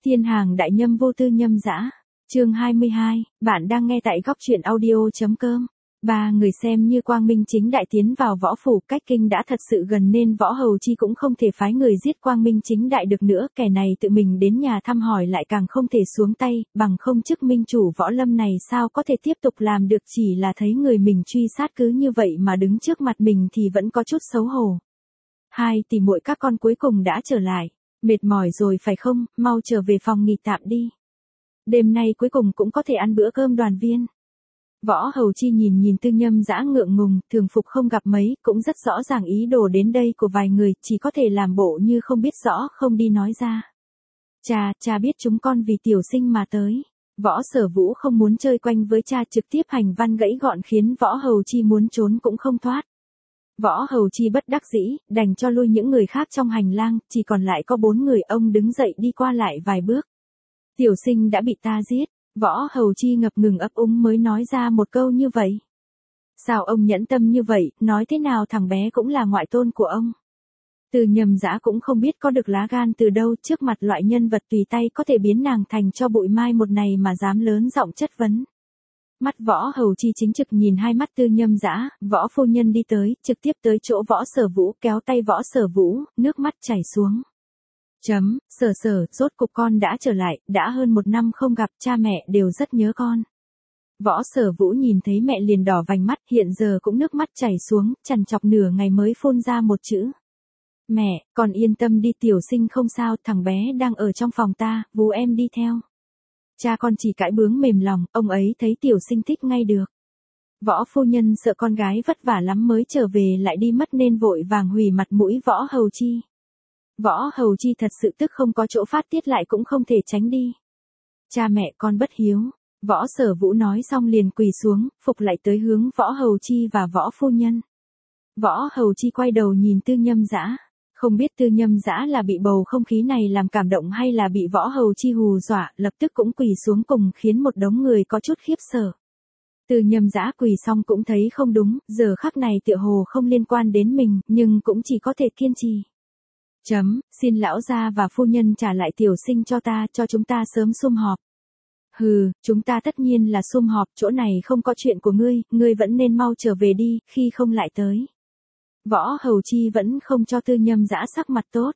Thiên hàng đại nhâm vô tư nhâm dã. Chương 22, bạn đang nghe tại góc truyện audio.com. Ba người xem như quang minh chính đại tiến vào võ phủ, cách kinh đã thật sự gần nên Võ Hầu Chi cũng không thể phái người giết quang minh chính đại được nữa, kẻ này tự mình đến nhà thăm hỏi lại càng không thể xuống tay, bằng không chức minh chủ võ lâm này sao có thể tiếp tục làm được, chỉ là thấy người mình truy sát cứ như vậy mà đứng trước mặt mình thì vẫn có chút xấu hổ. Hai tỷ muội các con cuối cùng đã trở lại, mệt mỏi rồi phải không, mau trở về phòng nghỉ tạm đi. Đêm nay cuối cùng cũng có thể ăn bữa cơm đoàn viên. Võ Hầu Chi nhìn Tư Nhâm Dã ngượng ngùng, thường phục không gặp mấy, cũng rất rõ ràng ý đồ đến đây của vài người, chỉ có thể làm bộ như không biết rõ, không đi nói ra. Cha biết chúng con vì tiểu sinh mà tới. Võ Sở Vũ không muốn chơi quanh với cha, trực tiếp hành văn gãy gọn khiến Võ Hầu Chi muốn trốn cũng không thoát. Võ Hầu Chi bất đắc dĩ, đành cho lui những người khác trong hành lang, chỉ còn lại có 4 người, ông đứng dậy đi qua lại vài bước. Tiểu sinh đã bị ta giết. Võ Hầu Chi ngập ngừng ấp úng mới nói ra một câu như vậy. Sao ông nhẫn tâm như vậy, nói thế nào thằng bé cũng là ngoại tôn của ông. Tư Nhâm Dã cũng không biết có được lá gan từ đâu, trước mặt loại nhân vật tùy tay có thể biến nàng thành cho bụi mai một này mà dám lớn giọng chất vấn. Mắt Võ Hầu Chi chính trực nhìn hai mắt Tư Nhâm Dã, Võ phu nhân đi tới, trực tiếp tới chỗ Võ Sở Vũ, kéo tay Võ Sở Vũ, nước mắt chảy xuống. Sở, rốt cục con đã trở lại, đã hơn 1 năm không gặp, cha mẹ đều rất nhớ con. Võ Sở Vũ nhìn thấy mẹ liền đỏ vành mắt, hiện giờ cũng nước mắt chảy xuống, trằn trọc nửa ngày mới phun ra một chữ. Mẹ, con yên tâm đi, tiểu sinh không sao, thằng bé đang ở trong phòng ta, vú em đi theo. Cha con chỉ cãi bướng mềm lòng, ông ấy thấy tiểu sinh thích ngay được. Võ phu nhân sợ con gái vất vả lắm mới trở về lại đi mất nên vội vàng hủy mặt mũi Võ Hầu Chi. Võ Hầu Chi thật sự tức không có chỗ phát tiết lại cũng không thể tránh đi. Cha mẹ con bất hiếu. Võ Sở Vũ nói xong liền quỳ xuống, phục lại tới hướng Võ Hầu Chi và Võ phu nhân. Võ Hầu Chi quay đầu nhìn Tư Nhâm Dã, không biết Tư Nhâm Dã là bị bầu không khí này làm cảm động hay là bị Võ Hầu Chi hù dọa, lập tức cũng quỳ xuống cùng khiến một đống người có chút khiếp sợ. Tư Nhâm Dã quỳ xong cũng thấy không đúng, giờ khắc này tựa hồ không liên quan đến mình, nhưng cũng chỉ có thể kiên trì. Xin lão gia và phu nhân trả lại tiểu sinh cho ta, cho chúng ta sớm sum họp. Hừ, chúng ta tất nhiên là sum họp, chỗ này không có chuyện của ngươi vẫn nên mau trở về đi, khi không lại tới. Võ Hầu Chi vẫn không cho Tư Nhâm Dã sắc mặt tốt.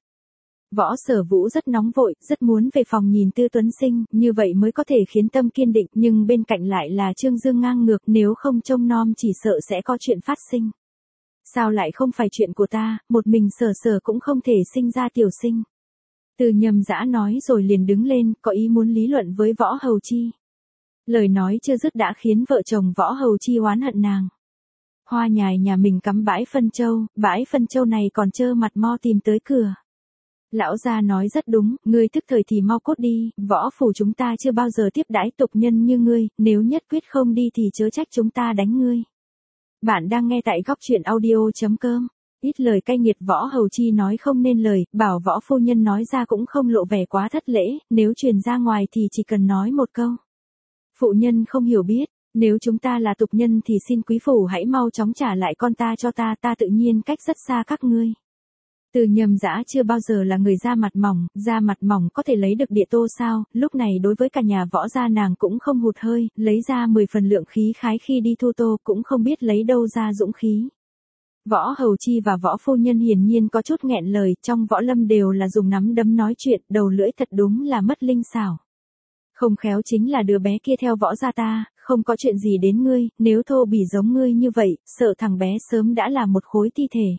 Võ Sở Vũ rất nóng vội, rất muốn về phòng nhìn Tư Tuấn Sinh, như vậy mới có thể khiến tâm kiên định, nhưng bên cạnh lại là Trương Dương ngang ngược, nếu không trông nom chỉ sợ sẽ có chuyện phát sinh. Sao lại không phải chuyện của ta, một mình Sở cũng không thể sinh ra tiểu sinh. Tư Nhâm Dã nói rồi liền đứng lên, có ý muốn lý luận với Võ Hầu Chi. Lời nói chưa dứt đã khiến vợ chồng Võ Hầu Chi oán hận nàng. Hoa nhài nhà mình cắm bãi phân châu này còn trơ mặt mo tìm tới cửa. Lão gia nói rất đúng, ngươi tức thời thì mau cốt đi, võ phủ chúng ta chưa bao giờ tiếp đãi tục nhân như ngươi, nếu nhất quyết không đi thì chớ trách chúng ta đánh ngươi. Bạn đang nghe tại góc truyện audio.com. Ít lời cay nghiệt Võ Hầu Chi nói không nên lời, bảo Võ phu nhân nói ra cũng không lộ vẻ quá thất lễ, nếu truyền ra ngoài thì chỉ cần nói một câu. Phụ nhân không hiểu biết, nếu chúng ta là tục nhân thì xin quý phủ hãy mau chóng trả lại con ta cho ta tự nhiên cách rất xa các ngươi. Tư Nhâm Dã chưa bao giờ là người da mặt mỏng có thể lấy được địa tô sao, lúc này đối với cả nhà Võ gia nàng cũng không hụt hơi, lấy ra 10 phần lượng khí khái khi đi thu tô cũng không biết lấy đâu ra dũng khí. Võ Hầu Chi và Võ phu nhân hiển nhiên có chút nghẹn lời, trong võ lâm đều là dùng nắm đấm nói chuyện, đầu lưỡi thật đúng là mất linh xảo. Không khéo chính là đứa bé kia theo Võ gia ta, không có chuyện gì đến ngươi, nếu thô bỉ giống ngươi như vậy, sợ thằng bé sớm đã là một khối thi thể.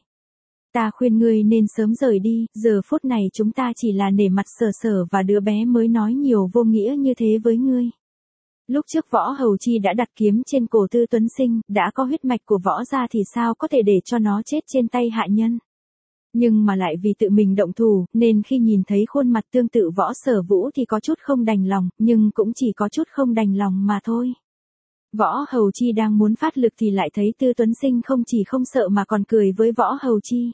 Ta khuyên ngươi nên sớm rời đi, giờ phút này chúng ta chỉ là nể mặt Sở và đứa bé mới nói nhiều vô nghĩa như thế với ngươi. Lúc trước Võ Hầu Chi đã đặt kiếm trên cổ Tư Tuấn Sinh, đã có huyết mạch của Võ gia thì sao có thể để cho nó chết trên tay hạ nhân. Nhưng mà lại vì tự mình động thủ, nên khi nhìn thấy khuôn mặt tương tự Võ Sở Vũ thì có chút không đành lòng, nhưng cũng chỉ có chút không đành lòng mà thôi. Võ Hầu Chi đang muốn phát lực thì lại thấy Tư Tuấn Sinh không chỉ không sợ mà còn cười với Võ Hầu Chi.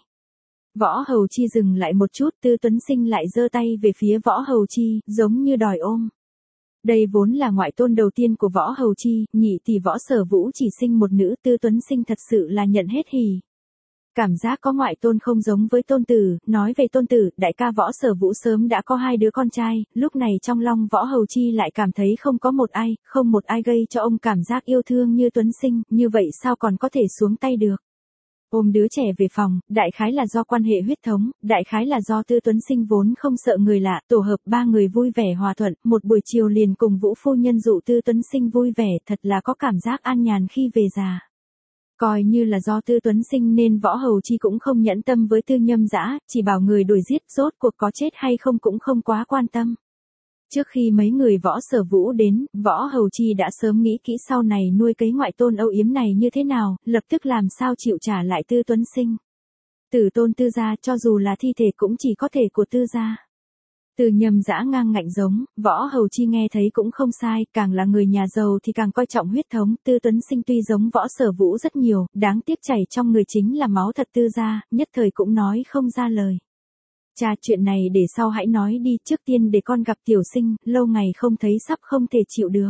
Võ Hầu Chi dừng lại một chút, Tư Tuấn Sinh lại giơ tay về phía Võ Hầu Chi, giống như đòi ôm. Đây vốn là ngoại tôn đầu tiên của Võ Hầu Chi, nhị tỷ Võ Sở Vũ chỉ sinh một nữ, Tư Tuấn Sinh thật sự là nhận hết hỉ. Cảm giác có ngoại tôn không giống với tôn tử, nói về tôn tử, đại ca Võ Sở Vũ sớm đã có 2 đứa con trai, lúc này trong lòng Võ Hầu Chi lại cảm thấy không một ai gây cho ông cảm giác yêu thương như Tuấn Sinh, như vậy sao còn có thể xuống tay được. Ôm đứa trẻ về phòng, đại khái là do quan hệ huyết thống, đại khái là do Tư Tuấn Sinh vốn không sợ người lạ, tổ hợp 3 người vui vẻ hòa thuận, một buổi chiều liền cùng Vũ phu nhân dụ Tư Tuấn Sinh vui vẻ, thật là có cảm giác an nhàn khi về già. Coi như là do Tư Tuấn Sinh nên Võ Hầu Chi cũng không nhẫn tâm với Tư Nhâm Dã, chỉ bảo người đuổi giết, rốt cuộc có chết hay không cũng không quá quan tâm. Trước khi mấy người Võ Sở Vũ đến, Võ Hầu Chi đã sớm nghĩ kỹ sau này nuôi cấy ngoại tôn âu yếm này như thế nào, lập tức làm sao chịu trả lại Tư Tuấn Sinh. Tử tôn Tư gia cho dù là thi thể cũng chỉ có thể của Tư gia. Tư Nhâm Dã ngang ngạnh giống, Võ Hầu Chi nghe thấy cũng không sai, càng là người nhà giàu thì càng coi trọng huyết thống, Tư Tuấn Sinh tuy giống Võ Sở Vũ rất nhiều, đáng tiếc chảy trong người chính là máu thật Tư gia, nhất thời cũng nói không ra lời. Cha, chuyện này để sau hãy nói đi, trước tiên để con gặp Tiểu Sinh, lâu ngày không thấy sắp không thể chịu được.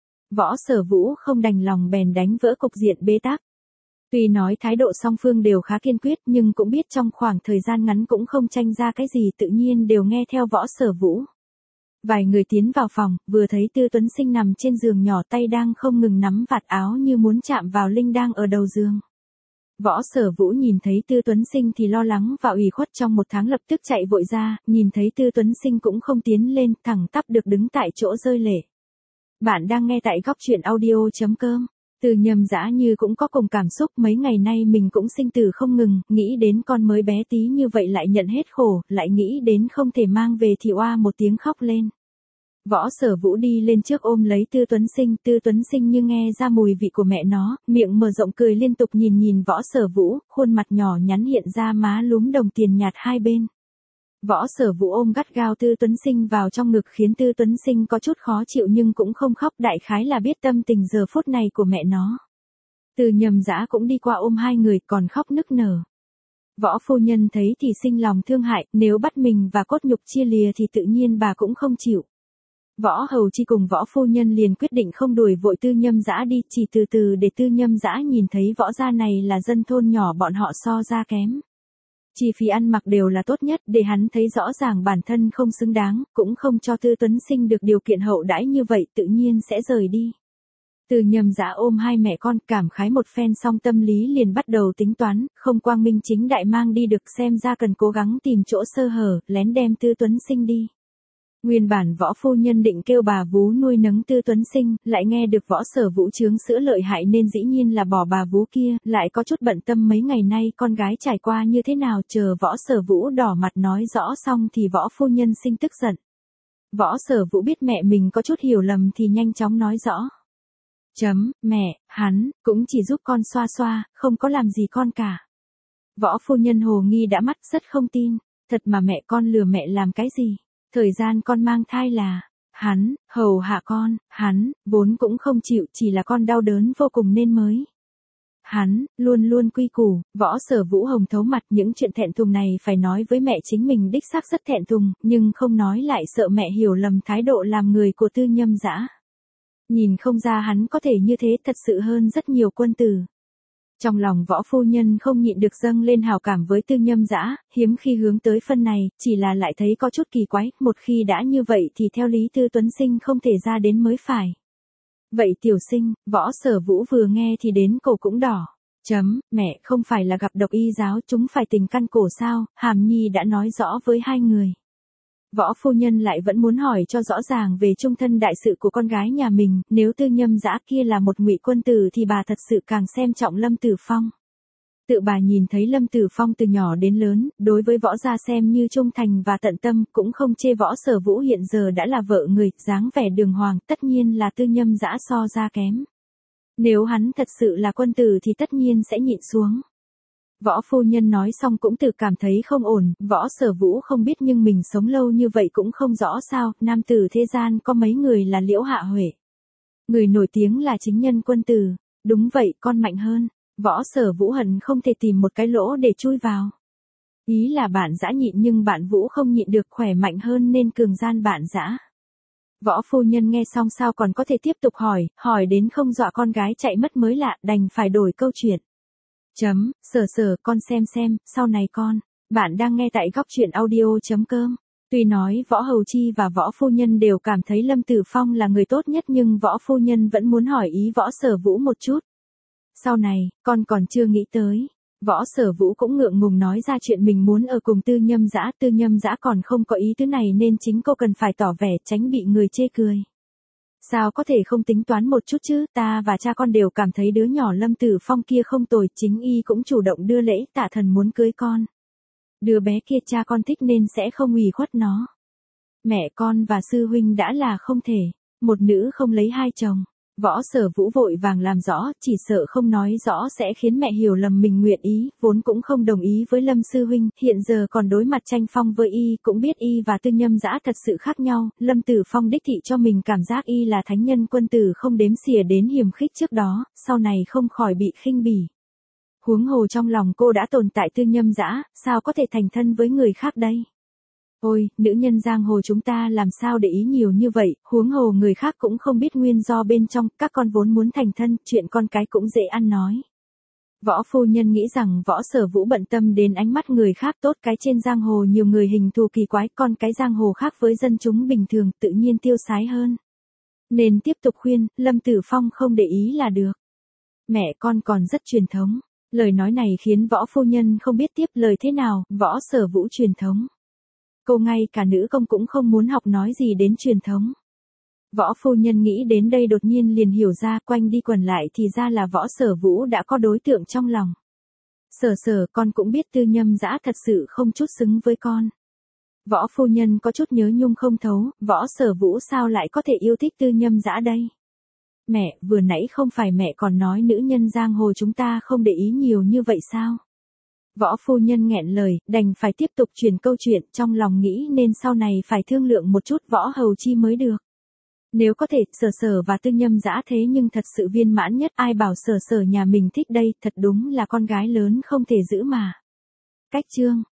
Võ Sở Vũ không đành lòng bèn đánh vỡ cục diện bế tắc. Tuy nói thái độ song phương đều khá kiên quyết nhưng cũng biết trong khoảng thời gian ngắn cũng không tranh ra cái gì, tự nhiên đều nghe theo Võ Sở Vũ. Vài người tiến vào phòng, vừa thấy Tư Tuấn Sinh nằm trên giường nhỏ, tay đang không ngừng nắm vạt áo như muốn chạm vào linh đang ở đầu giường. Võ Sở Vũ nhìn thấy Tư Tuấn Sinh thì lo lắng và ủy khuất, trong 1 tháng lập tức chạy vội ra, nhìn thấy Tư Tuấn Sinh cũng không tiến lên, thẳng tắp được đứng tại chỗ rơi lệ. Bạn đang nghe tại góc truyện audio.com. Tư Nhâm Dã như cũng có cùng cảm xúc, mấy ngày nay mình cũng sinh tử không ngừng, nghĩ đến con mới bé tí như vậy lại nhận hết khổ, lại nghĩ đến không thể mang về thì oa một tiếng khóc lên. Võ Sở Vũ đi lên trước ôm lấy Tư Tuấn Sinh như nghe ra mùi vị của mẹ nó, miệng mở rộng cười liên tục nhìn Võ Sở Vũ, khuôn mặt nhỏ nhắn hiện ra má lúm đồng tiền nhạt hai bên. Võ Sở Vũ ôm gắt gao Tư Tuấn Sinh vào trong ngực khiến Tư Tuấn Sinh có chút khó chịu nhưng cũng không khóc, đại khái là biết tâm tình giờ phút này của mẹ nó. Tư Nhâm Dã cũng đi qua ôm hai người còn khóc nức nở. Võ phu nhân thấy thì sinh lòng thương hại, nếu bắt mình và cốt nhục chia lìa thì tự nhiên bà cũng không chịu. Võ Hầu Chi cùng Võ phu nhân liền quyết định không đuổi vội Tư Nhâm Dã đi, chỉ từ từ để Tư Nhâm Dã nhìn thấy Võ gia này là dân thôn nhỏ bọn họ so ra kém. Chi phí ăn mặc đều là tốt nhất, để hắn thấy rõ ràng bản thân không xứng đáng, cũng không cho Tư Tuấn Sinh được điều kiện hậu đãi như vậy, tự nhiên sẽ rời đi. Tư Nhâm Dã ôm hai mẹ con cảm khái một phen xong tâm lý liền bắt đầu tính toán, không quang minh chính đại mang đi được, xem ra cần cố gắng tìm chỗ sơ hở, lén đem Tư Tuấn Sinh đi. Nguyên bản Võ phu nhân định kêu bà vú nuôi nấng Tư Tuấn Sinh, lại nghe được Võ Sở Vũ chướng sữa lợi hại nên dĩ nhiên là bỏ bà vú kia, lại có chút bận tâm mấy ngày nay con gái trải qua như thế nào, chờ Võ Sở Vũ đỏ mặt nói rõ xong thì Võ phu nhân sinh tức giận. Võ Sở Vũ biết mẹ mình có chút hiểu lầm thì nhanh chóng nói rõ. Mẹ, hắn, cũng chỉ giúp con xoa xoa, không có làm gì con cả. Võ phu nhân hồ nghi đã mắt, rất không tin, thật mà mẹ con lừa mẹ làm cái gì? Thời gian con mang thai là, hắn, hầu hạ con, hắn, vốn cũng không chịu, chỉ là con đau đớn vô cùng nên mới. Hắn, luôn luôn quy củ, Võ Sở Vũ hồng thấu mặt, những chuyện thẹn thùng này phải nói với mẹ chính mình đích xác rất thẹn thùng, nhưng không nói lại sợ mẹ hiểu lầm thái độ làm người của Tư Nhâm Dã. Nhìn không ra hắn có thể như thế, thật sự hơn rất nhiều quân tử. Trong lòng Võ phu nhân không nhịn được dâng lên hào cảm với Tư Nhâm Dã, hiếm khi hướng tới phân này, chỉ là lại thấy có chút kỳ quái, một khi đã như vậy thì theo lý Tư Tuấn Sinh không thể ra đến mới phải. Vậy Tiểu Sinh, Võ Sở Vũ vừa nghe thì đến cổ cũng đỏ. Mẹ, không phải là gặp độc y giáo chúng phải tình căn cổ sao, Hàm Nhi đã nói rõ với hai người. Võ phu nhân lại vẫn muốn hỏi cho rõ ràng về chung thân đại sự của con gái nhà mình, nếu Tư Nhâm Dã kia là một ngụy quân tử thì bà thật sự càng xem trọng Lâm Tử Phong. Tự bà nhìn thấy Lâm Tử Phong từ nhỏ đến lớn, đối với Võ gia xem như trung thành và tận tâm, cũng không chê Võ Sở Vũ hiện giờ đã là vợ người, dáng vẻ đường hoàng, tất nhiên là Tư Nhâm Dã so ra kém. Nếu hắn thật sự là quân tử thì tất nhiên sẽ nhịn xuống. Võ phu nhân nói xong cũng tự cảm thấy không ổn, Võ Sở Vũ không biết nhưng mình sống lâu như vậy cũng không rõ sao, nam tử thế gian có mấy người là Liễu Hạ Huệ. Người nổi tiếng là chính nhân quân tử, đúng vậy, con mạnh hơn. Võ Sở Vũ hận không thể tìm một cái lỗ để chui vào. Ý là bạn Dã nhịn nhưng bạn Vũ không nhịn được, khỏe mạnh hơn nên cường gian bạn Dã. Võ phu nhân nghe xong sao còn có thể tiếp tục hỏi đến không dọa con gái chạy mất mới lạ, đành phải đổi câu chuyện. Sở con xem, sau này con. Bạn đang nghe tại góc chuyện audio.com. Tuy nói Võ Hầu Chi và Võ Phu Nhân đều cảm thấy Lâm Tử Phong là người tốt nhất nhưng Võ Phu Nhân vẫn muốn hỏi ý Võ Sở Vũ một chút. Sau này, con còn chưa nghĩ tới. Võ Sở Vũ cũng ngượng ngùng nói ra chuyện mình muốn ở cùng Tư Nhâm Dã còn không có ý thứ này nên chính cô cần phải tỏ vẻ tránh bị người chê cười. Sao có thể không tính toán một chút chứ, ta và cha con đều cảm thấy đứa nhỏ Lâm Tử Phong kia không tồi, chính y cũng chủ động đưa lễ tạ thần muốn cưới con. Đứa bé kia cha con thích nên sẽ không ủy khuất nó. Mẹ con và sư huynh đã là không thể, một nữ không lấy hai chồng. Võ Sở Vũ vội vàng làm rõ, chỉ sợ không nói rõ sẽ khiến mẹ hiểu lầm mình nguyện ý, vốn cũng không đồng ý với Lâm sư huynh, hiện giờ còn đối mặt tranh phong với y, cũng biết y và Tư Nhâm Dã thật sự khác nhau, Lâm Tử Phong đích thị cho mình cảm giác y là thánh nhân quân tử không đếm xỉa đến hiềm khích trước đó, sau này không khỏi bị khinh bỉ. Huống hồ trong lòng cô đã tồn tại Tư Nhâm Dã, sao có thể thành thân với người khác đây? Ôi, nữ nhân giang hồ chúng ta làm sao để ý nhiều như vậy, huống hồ người khác cũng không biết nguyên do bên trong, các con vốn muốn thành thân, chuyện con cái cũng dễ ăn nói. Võ Phu Nhân nghĩ rằng Võ Sở Vũ bận tâm đến ánh mắt người khác, tốt cái trên giang hồ nhiều người hình thù kỳ quái, con cái giang hồ khác với dân chúng bình thường, tự nhiên tiêu sái hơn. Nên tiếp tục khuyên, Lâm Tử Phong không để ý là được. Mẹ con còn rất truyền thống. Lời nói này khiến Võ Phu Nhân không biết tiếp lời thế nào, Võ Sở Vũ truyền thống. Cô ngay cả nữ công cũng không muốn học nói gì đến truyền thống. Võ Phu Nhân nghĩ đến đây đột nhiên liền hiểu ra, quanh đi quẩn lại thì ra là Võ Sở Vũ đã có đối tượng trong lòng. Sở con cũng biết Tư Nhâm Dã thật sự không chút xứng với con. Võ Phu Nhân có chút nhớ nhung không thấu, Võ Sở Vũ sao lại có thể yêu thích Tư Nhâm Dã đây? Mẹ, vừa nãy không phải mẹ còn nói nữ nhân giang hồ chúng ta không để ý nhiều như vậy sao? Võ Phu Nhân nghẹn lời, đành phải tiếp tục truyền câu chuyện, trong lòng nghĩ nên sau này phải thương lượng một chút Võ Hầu Chi mới được. Nếu có thể, Sở và Tư Nhâm Dã thế nhưng thật sự viên mãn nhất, ai bảo Sở nhà mình thích đây, thật đúng là con gái lớn không thể giữ mà. Cách chương